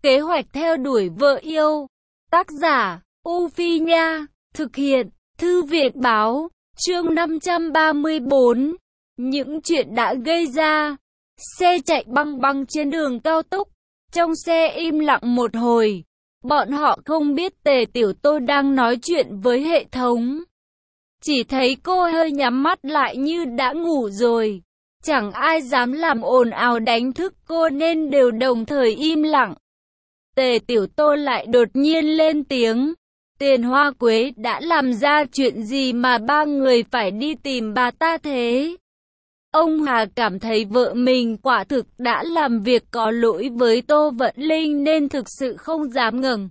Kế hoạch theo đuổi vợ yêu. Tác giả, U Phi Nha. Thực hiện, Thư viện Báo. Chương 534. Những chuyện đã gây ra. Xe chạy băng băng trên đường cao tốc. Trong xe im lặng một hồi. Bọn họ không biết Tề Tiểu Tô đang nói chuyện với hệ thống. Chỉ thấy cô hơi nhắm mắt lại như đã ngủ rồi. Chẳng ai dám làm ồn ào đánh thức cô nên đều đồng thời im lặng. Tề Tiểu Tô lại đột nhiên lên tiếng. Tiền Hoa Quế đã làm ra chuyện gì mà ba người phải đi tìm bà ta thế? Ông Hà cảm thấy vợ mình quả thực đã làm việc có lỗi với Tô Vận Linh nên thực sự không dám ngẩng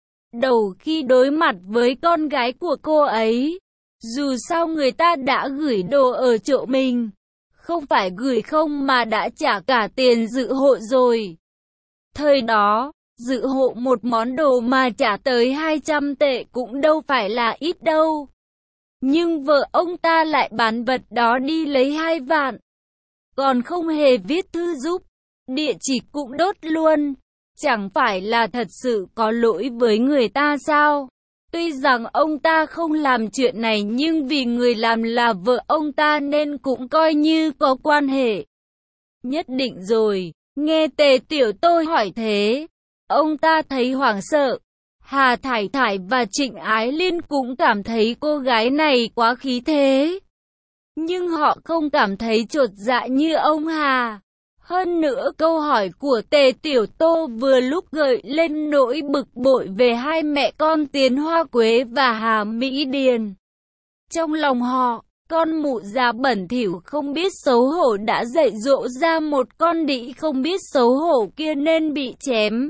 đầu khi đối mặt với con gái của cô ấy. Dù sao người ta đã gửi đồ ở chỗ mình. Không phải gửi không mà đã trả cả tiền dự hộ rồi. Thời đó, dự hộ một món đồ mà trả tới 200 tệ cũng đâu phải là ít đâu. Nhưng vợ ông ta lại bán vật đó đi lấy 2 vạn. Còn không hề viết thư giúp. Địa chỉ cũng đốt luôn. Chẳng phải là thật sự có lỗi với người ta sao? Tuy rằng ông ta không làm chuyện này nhưng vì người làm là vợ ông ta nên cũng coi như có quan hệ. Nhất định rồi. Nghe Tề Tiểu Tô hỏi thế, ông ta thấy hoảng sợ. Hà Thải Thải và Trịnh Ái Liên cũng cảm thấy cô gái này quá khí thế. Nhưng họ không cảm thấy chột dạ như ông Hà. Hơn nữa câu hỏi của Tề Tiểu Tô vừa lúc gợi lên nỗi bực bội về hai mẹ con Tiền Hoa Quế và Hà Mỹ Điền. Trong lòng họ, con mụ già bẩn thỉu không biết xấu hổ đã dạy dỗ ra một con đĩ không biết xấu hổ kia nên bị chém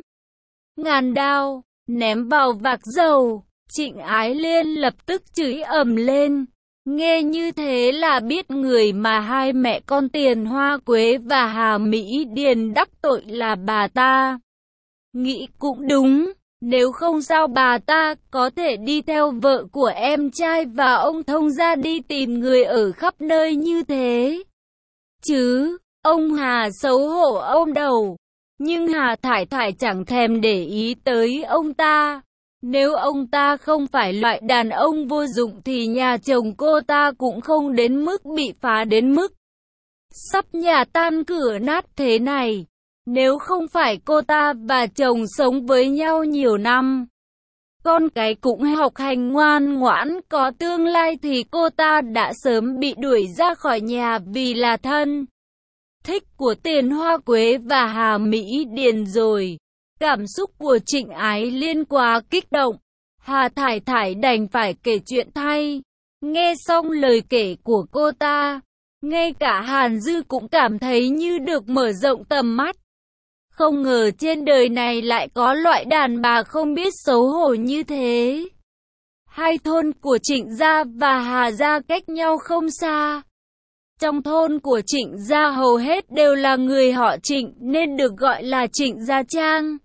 ngàn đao, ném vào vạc dầu. Trịnh Ái Liên lập tức chửi ầm lên. Nghe như thế là biết người mà hai mẹ con Tiền Hoa Quế và Hà Mỹ Điền đắc tội là bà ta. Nghĩ cũng đúng, nếu không sao bà ta có thể đi theo vợ của em trai và ông thông gia đi tìm người ở khắp nơi như thế. Chứ, ông Hà xấu hổ ôm đầu. Nhưng Hà Thải Thải chẳng thèm để ý tới ông ta. Nếu ông ta không phải loại đàn ông vô dụng thì nhà chồng cô ta cũng không đến mức bị phá đến mức sắp nhà tan cửa nát thế này. Nếu không phải cô ta và chồng sống với nhau nhiều năm, con cái cũng học hành ngoan ngoãn có tương lai thì cô ta đã sớm bị đuổi ra khỏi nhà vì là thân thích của Tiền Hoa Quế và Hà Mỹ Điền rồi. Cảm xúc của Trịnh Ái Liên quá kích động. Hà Thải Thải đành phải kể chuyện thay. Nghe xong lời kể của cô ta, ngay cả Hàn Dư cũng cảm thấy như được mở rộng tầm mắt. Không ngờ trên đời này lại có loại đàn bà không biết xấu hổ như thế. Hai thôn của Trịnh gia và Hà gia cách nhau không xa. Trong thôn của Trịnh gia hầu hết đều là người họ Trịnh nên được gọi là Trịnh Gia Trang.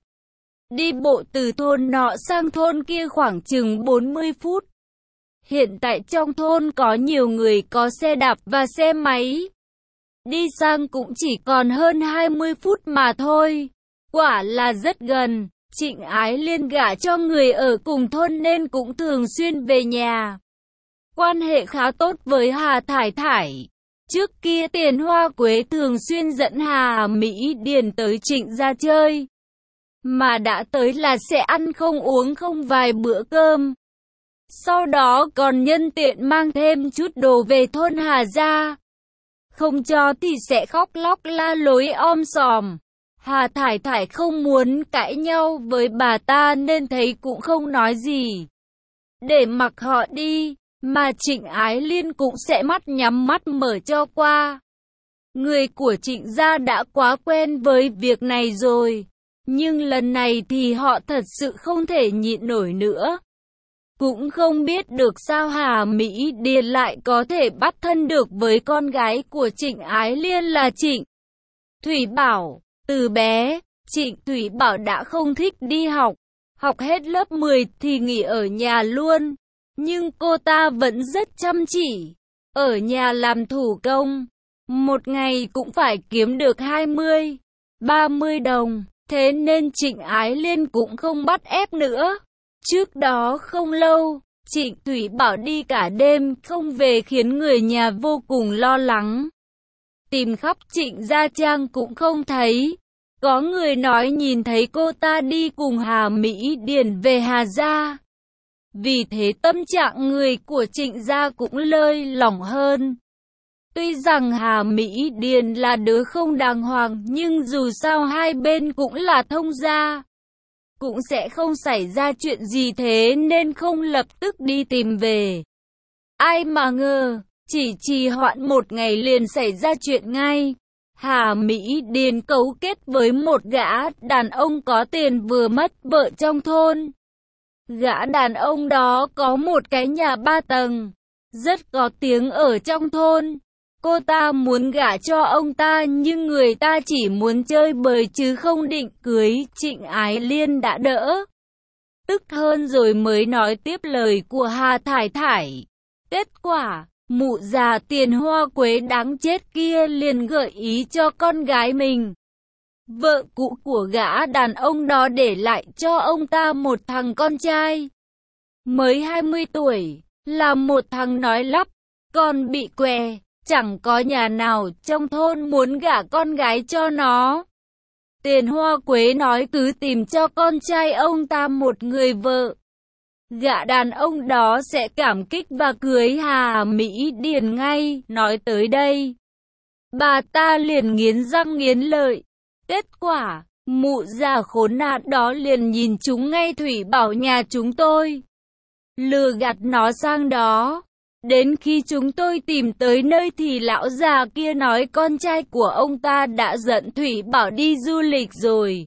Đi bộ từ thôn nọ sang thôn kia khoảng chừng 40 phút. Hiện tại trong thôn có nhiều người có xe đạp và xe máy. Đi sang cũng chỉ còn hơn 20 phút mà thôi. Quả là rất gần. Trịnh Ái Liên gả cho người ở cùng thôn nên cũng thường xuyên về nhà. Quan hệ khá tốt với Hà Thải Thải. Trước kia Tiền Hoa Quế thường xuyên dẫn Hà Mỹ Điền tới Trịnh gia chơi. Mà đã tới là sẽ ăn không uống không vài bữa cơm. Sau đó còn nhân tiện mang thêm chút đồ về thôn Hà gia. Không cho thì sẽ khóc lóc la lối om sòm. Hà Thải Thải không muốn cãi nhau với bà ta nên thấy cũng không nói gì. Để mặc họ đi, mà Trịnh Ái Liên cũng sẽ mắt nhắm mắt mở cho qua. Người của Trịnh gia đã quá quen với việc này rồi. Nhưng lần này thì họ thật sự không thể nhịn nổi nữa. Cũng không biết được sao Hà Mỹ Điền lại có thể bắt thân được với con gái của Trịnh Ái Liên là Trịnh Thủy Bảo. Từ bé, Trịnh Thủy Bảo đã không thích đi học. Học hết lớp 10 thì nghỉ ở nhà luôn. Nhưng cô ta vẫn rất chăm chỉ. Ở nhà làm thủ công. Một ngày cũng phải kiếm được 20, 30 đồng. Thế nên Trịnh Ái Liên cũng không bắt ép nữa. Trước đó không lâu, Trịnh Thủy Bảo đi cả đêm không về khiến người nhà vô cùng lo lắng. Tìm khắp Trịnh Gia Trang cũng không thấy. Có người nói nhìn thấy cô ta đi cùng Hà Mỹ Điền về Hà Gia. Vì thế tâm trạng người của Trịnh Gia cũng lơi lỏng hơn. Tuy rằng Hà Mỹ Điền là đứa không đàng hoàng, nhưng dù sao hai bên cũng là thông gia, cũng sẽ không xảy ra chuyện gì, thế nên không lập tức đi tìm về. Ai mà ngờ, chỉ trì hoãn một ngày liền xảy ra chuyện ngay. Hà Mỹ Điền cấu kết với một gã đàn ông có tiền vừa mất vợ trong thôn. Gã đàn ông đó có một cái nhà 3 tầng, rất có tiếng ở trong thôn. Cô ta muốn gả cho ông ta nhưng người ta chỉ muốn chơi bời chứ không định cưới. Trịnh Ái Liên đã đỡ tức hơn rồi mới nói tiếp lời của Hà Thải Thải. Kết quả, mụ già tiền hoa quế đáng chết kia liền gợi ý cho con gái mình, vợ cũ của gã đàn ông đó, để lại cho ông ta một thằng con trai mới 20 tuổi, là một thằng nói lắp, còn bị què. Chẳng có nhà nào trong thôn muốn gả con gái cho nó. Tiền hoa quế nói cứ tìm cho con trai ông ta một người vợ. Gã đàn ông đó sẽ cảm kích và cưới Hà Mỹ Điền ngay. Nói tới đây, bà ta liền nghiến răng nghiến lợi. Kết quả, mụ già khốn nạn đó liền nhìn chúng ngay Thủy Bảo nhà chúng tôi, lừa gạt nó sang đó. Đến khi chúng tôi tìm tới nơi thì lão già kia nói con trai của ông ta đã dẫn Thủy Bảo đi du lịch rồi,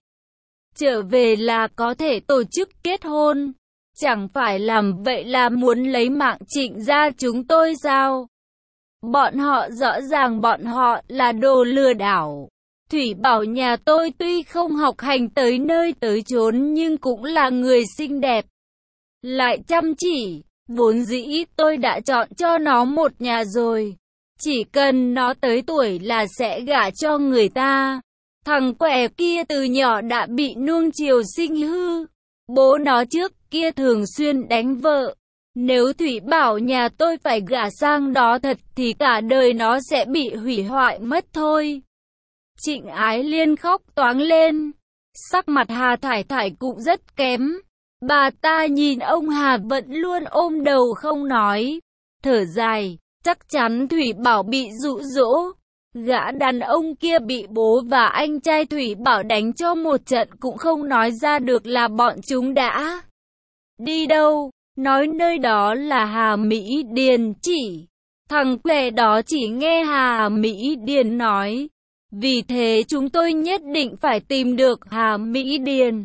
trở về là có thể tổ chức kết hôn. Chẳng phải làm vậy là muốn lấy mạng Trịnh gia chúng tôi sao? Bọn họ rõ ràng bọn họ là đồ lừa đảo. Thủy Bảo nhà tôi tuy không học hành tới nơi tới chốn nhưng cũng là người xinh đẹp, lại chăm chỉ. Vốn dĩ tôi đã chọn cho nó một nhà rồi. Chỉ cần nó tới tuổi là sẽ gả cho người ta. Thằng quẻ kia từ nhỏ đã bị nuông chiều sinh hư. Bố nó trước kia thường xuyên đánh vợ. Nếu Thủy Bảo nhà tôi phải gả sang đó thật thì cả đời nó sẽ bị hủy hoại mất thôi. Trịnh Ái Liên khóc toáng lên. Sắc mặt Hà Thải Thải cũng rất kém. Bà ta nhìn ông Hà vẫn luôn ôm đầu không nói, thở dài, chắc chắn Thủy Bảo bị dụ dỗ. Gã đàn ông kia bị bố và anh trai Thủy Bảo đánh cho một trận cũng không nói ra được là bọn chúng đã đi đâu, nói nơi đó là Hà Mỹ Điền chỉ. Thằng què đó chỉ nghe Hà Mỹ Điền nói, vì thế chúng tôi nhất định phải tìm được Hà Mỹ Điền.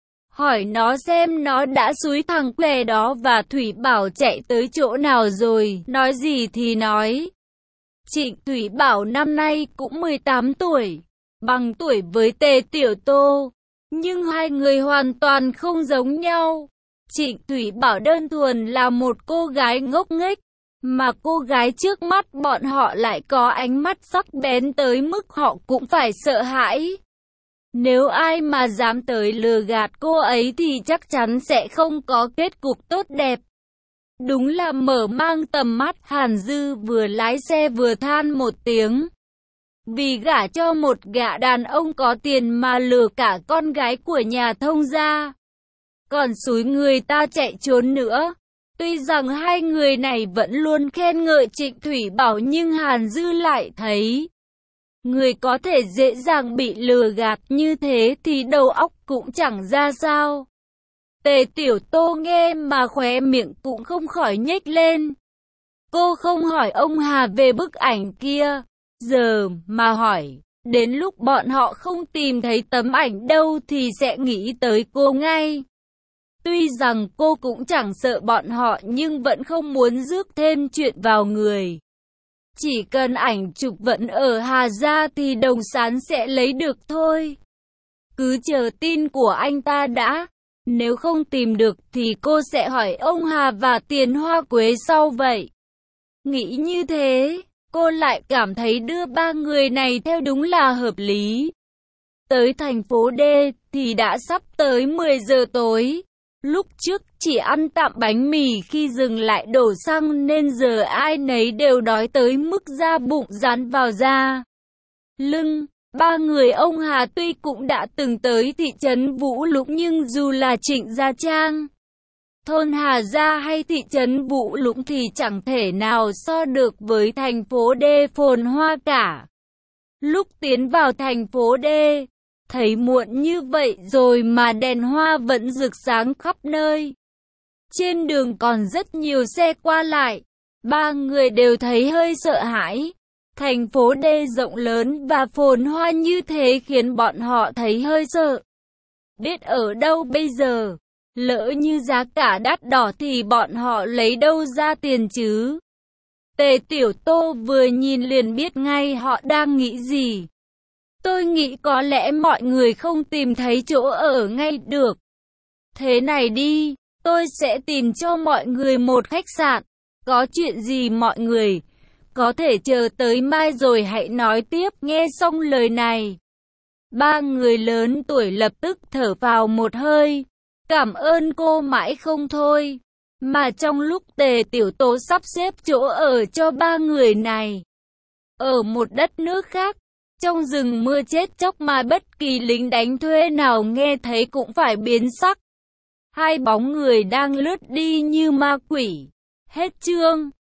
Hỏi nó xem nó đã xúi thằng què đó và Thủy Bảo chạy tới chỗ nào rồi, nói gì thì nói. Trịnh Thủy Bảo năm nay cũng 18 tuổi, bằng tuổi với Tề Tiểu Tô, nhưng hai người hoàn toàn không giống nhau. Trịnh Thủy Bảo đơn thuần là một cô gái ngốc nghếch, mà cô gái trước mắt bọn họ lại có ánh mắt sắc bén tới mức họ cũng phải sợ hãi. Nếu ai mà dám tới lừa gạt cô ấy thì chắc chắn sẽ không có kết cục tốt đẹp. Đúng là mở mang tầm mắt. Hàn Dư vừa lái xe vừa than một tiếng. Vì gả cho một gã đàn ông có tiền mà lừa cả con gái của nhà thông gia, còn xúi người ta chạy trốn nữa. Tuy rằng hai người này vẫn luôn khen ngợi Trịnh Thủy Bảo nhưng Hàn Dư lại thấy người có thể dễ dàng bị lừa gạt như thế thì đầu óc cũng chẳng ra sao. Tề Tiểu Tô nghe mà khóe miệng cũng không khỏi nhếch lên. Cô không hỏi ông Hà về bức ảnh kia, giờ mà hỏi, đến lúc bọn họ không tìm thấy tấm ảnh đâu thì sẽ nghĩ tới cô ngay. Tuy rằng cô cũng chẳng sợ bọn họ nhưng vẫn không muốn rước thêm chuyện vào người. Chỉ cần ảnh chụp vẫn ở Hà Gia thì Đồng Sán sẽ lấy được thôi. Cứ chờ tin của anh ta đã. Nếu không tìm được thì cô sẽ hỏi ông Hà và Tiền Hoa Quế sau vậy. Nghĩ như thế, cô lại cảm thấy đưa ba người này theo đúng là hợp lý. Tới thành phố D thì đã sắp tới 10 giờ tối. Lúc trước chỉ ăn tạm bánh mì khi dừng lại đổ xăng nên giờ ai nấy đều đói tới mức da bụng dán vào da lưng. Ba người ông Hà tuy cũng đã từng tới thị trấn Vũ Lũng nhưng dù là Trịnh Gia Trang, thôn Hà Gia hay thị trấn Vũ Lũng thì chẳng thể nào so được với thành phố D phồn hoa cả. Lúc tiến vào thành phố D, thấy muộn như vậy rồi mà đèn hoa vẫn rực sáng khắp nơi. Trên đường còn rất nhiều xe qua lại. Ba người đều thấy hơi sợ hãi. Thành phố D rộng lớn và phồn hoa như thế khiến bọn họ thấy hơi sợ. Biết ở đâu bây giờ? Lỡ như giá cả đắt đỏ thì bọn họ lấy đâu ra tiền chứ? Tề Tiểu Tô vừa nhìn liền biết ngay họ đang nghĩ gì. Tôi nghĩ có lẽ mọi người không tìm thấy chỗ ở ngay được. Thế này đi, tôi sẽ tìm cho mọi người một khách sạn. Có chuyện gì mọi người có thể chờ tới mai rồi hãy nói tiếp. Nghe xong lời này, ba người lớn tuổi lập tức thở vào một hơi. Cảm ơn cô mãi không thôi. Mà trong lúc Tề Tiểu Tố sắp xếp chỗ ở cho ba người này, ở một đất nước khác, trong rừng mưa chết chóc mà bất kỳ lính đánh thuê nào nghe thấy cũng phải biến sắc. Hai bóng người đang lướt đi như ma quỷ. Hết chương.